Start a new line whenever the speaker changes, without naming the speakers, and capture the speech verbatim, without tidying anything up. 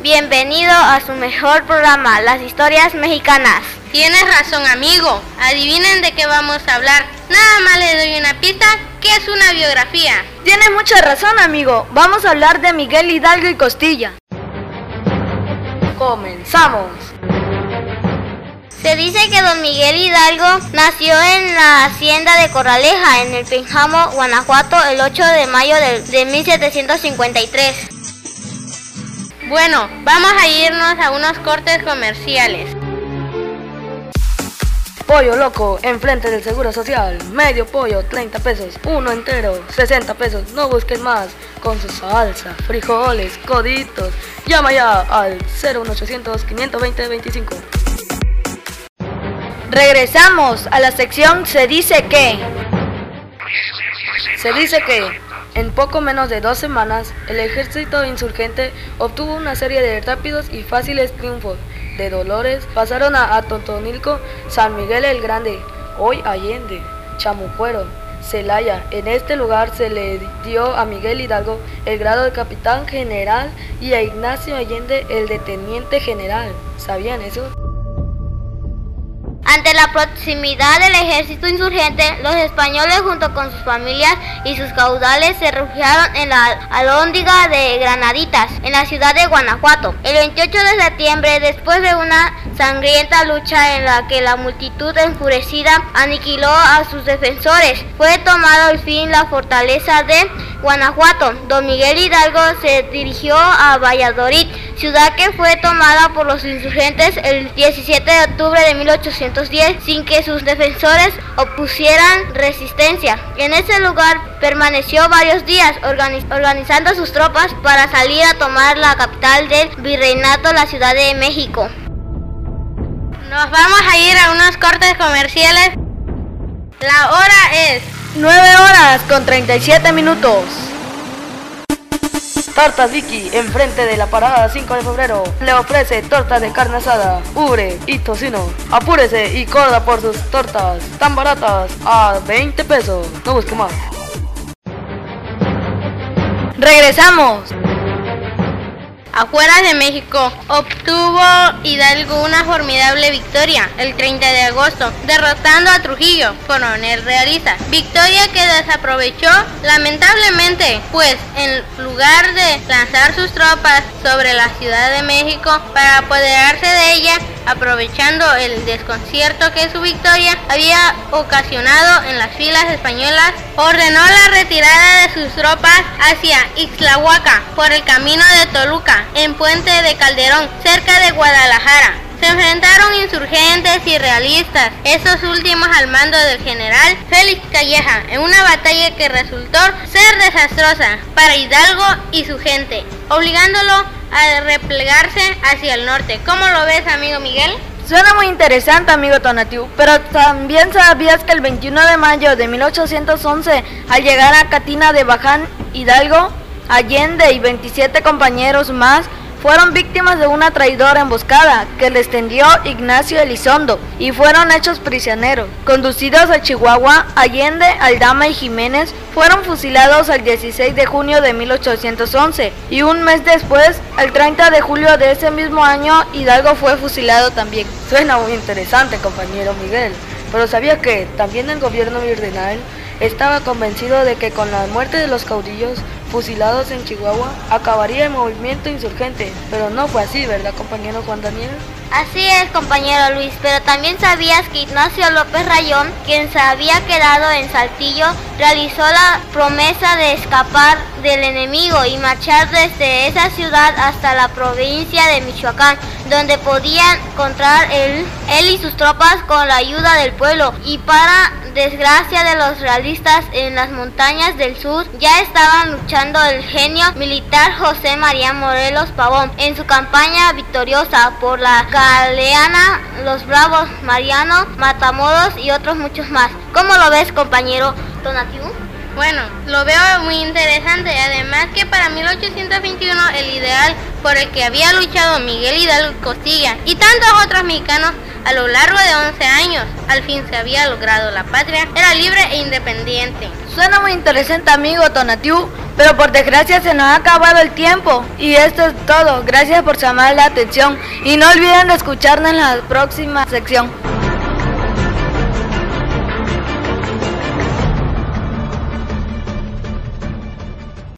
Bienvenido a su mejor programa, Las Historias Mexicanas.
Tienes razón, amigo. Adivinen de qué vamos a hablar. Nada más les doy una pista, que es una biografía.
Tienes mucha razón, amigo. Vamos a hablar de Miguel Hidalgo y Costilla. Comenzamos.
Se dice que don Miguel Hidalgo nació en la hacienda de Corraleja, en el Pénjamo, Guanajuato, el ocho de mayo de, de mil setecientos cincuenta y tres.
Bueno, vamos a irnos a unos cortes comerciales.
Pollo loco, enfrente del Seguro Social. Medio pollo, treinta pesos. Uno entero, sesenta pesos. No busques más. Con su salsa, frijoles, coditos. Llama ya al cero uno ochocientos, quinientos veinte, veinticinco. Regresamos a la sección Se dice que. Se dice que en poco menos de dos semanas el ejército insurgente obtuvo una serie de rápidos y fáciles triunfos. De Dolores pasaron a Atotonilco, San Miguel el Grande, hoy Allende, Chamucuero, Celaya. En este lugar se le dio a Miguel Hidalgo el grado de capitán general y a Ignacio Allende el de teniente general. ¿Sabían eso?
Ante la proximidad del ejército insurgente, los españoles junto con sus familias y sus caudales se refugiaron en la alhóndiga de Granaditas, en la ciudad de Guanajuato. El veintiocho de septiembre, después de una sangrienta lucha en la que la multitud enfurecida aniquiló a sus defensores, fue tomado al fin la fortaleza de Guanajuato. Don Miguel Hidalgo se dirigió a Valladolid, ciudad que fue tomada por los insurgentes el diecisiete de octubre de mil ochocientos diez, sin que sus defensores opusieran resistencia. En ese lugar permaneció varios días organiz organizando sus tropas para salir a tomar la capital del virreinato, la Ciudad de México.
Nos vamos a ir a unos cortes comerciales. La hora es
nueve horas con treinta y siete minutos. Tortas Vicky, enfrente de la parada cinco de febrero, le ofrece tortas de carne asada, ubre y tocino. Apúrese y corra por sus tortas, tan baratas, a veinte pesos. No busque más. Regresamos.
Afuera de México, obtuvo Hidalgo una formidable victoria el treinta de agosto, derrotando a Trujillo, coronel realista. Victoria que desaprovechó lamentablemente, pues en lugar de lanzar sus tropas sobre la Ciudad de México para apoderarse de ella, aprovechando el desconcierto que su victoria había ocasionado en las filas españolas, ordenó la retirada de sus tropas hacia Ixtlahuaca por el camino de Toluca, en Puente de Calderón, cerca de Guadalajara. Se enfrentaron insurgentes y realistas, estos últimos al mando del general Félix Calleja, en una batalla que resultó ser desastrosa para Hidalgo y su gente, obligándolo a replegarse hacia el norte. ¿Cómo lo ves, amigo Miguel?
Suena muy interesante, amigo Tonatiu, pero también sabías que el veintiuno de mayo de mil ochocientos once, al llegar a Catina de Baján, Hidalgo, Allende y veintisiete compañeros más fueron víctimas de una traidora emboscada que les tendió Ignacio Elizondo y fueron hechos prisioneros. Conducidos a Chihuahua, Allende, Aldama y Jiménez fueron fusilados el dieciséis de junio de mil ochocientos once y un mes después, el treinta de julio de ese mismo año, Hidalgo fue fusilado también. Suena muy interesante, compañero Miguel, pero ¿sabía que también el gobierno virreinal estaba convencido de que con la muerte de los caudillos fusilados en Chihuahua acabaría el movimiento insurgente? Pero no fue así, ¿verdad, compañero Juan Daniel?
Así es, compañero Luis, pero también sabías que Ignacio López Rayón, quien se había quedado en Saltillo, realizó la promesa de escapar del enemigo y marchar desde esa ciudad hasta la provincia de Michoacán, donde podían encontrar él, él y sus tropas con la ayuda del pueblo. Y para desgracia de los realistas, en las montañas del sur ya estaban luchando el genio militar José María Morelos Pavón en su campaña victoriosa por la Galeana, los Bravos, Mariano, Matamoros y otros muchos más. ¿Cómo lo ves, compañero Tonatiu?
Bueno, lo veo muy interesante, además que para mil ochocientos veintiuno el ideal por el que había luchado Miguel Hidalgo y Costilla y tantos otros mexicanos a lo largo de once años, al fin se había logrado la patria, era libre e independiente.
Suena muy interesante, amigo Tonatiuh, pero por desgracia se nos ha acabado el tiempo. Y esto es todo, gracias por llamar la atención y no olviden de escucharnos en la próxima sección.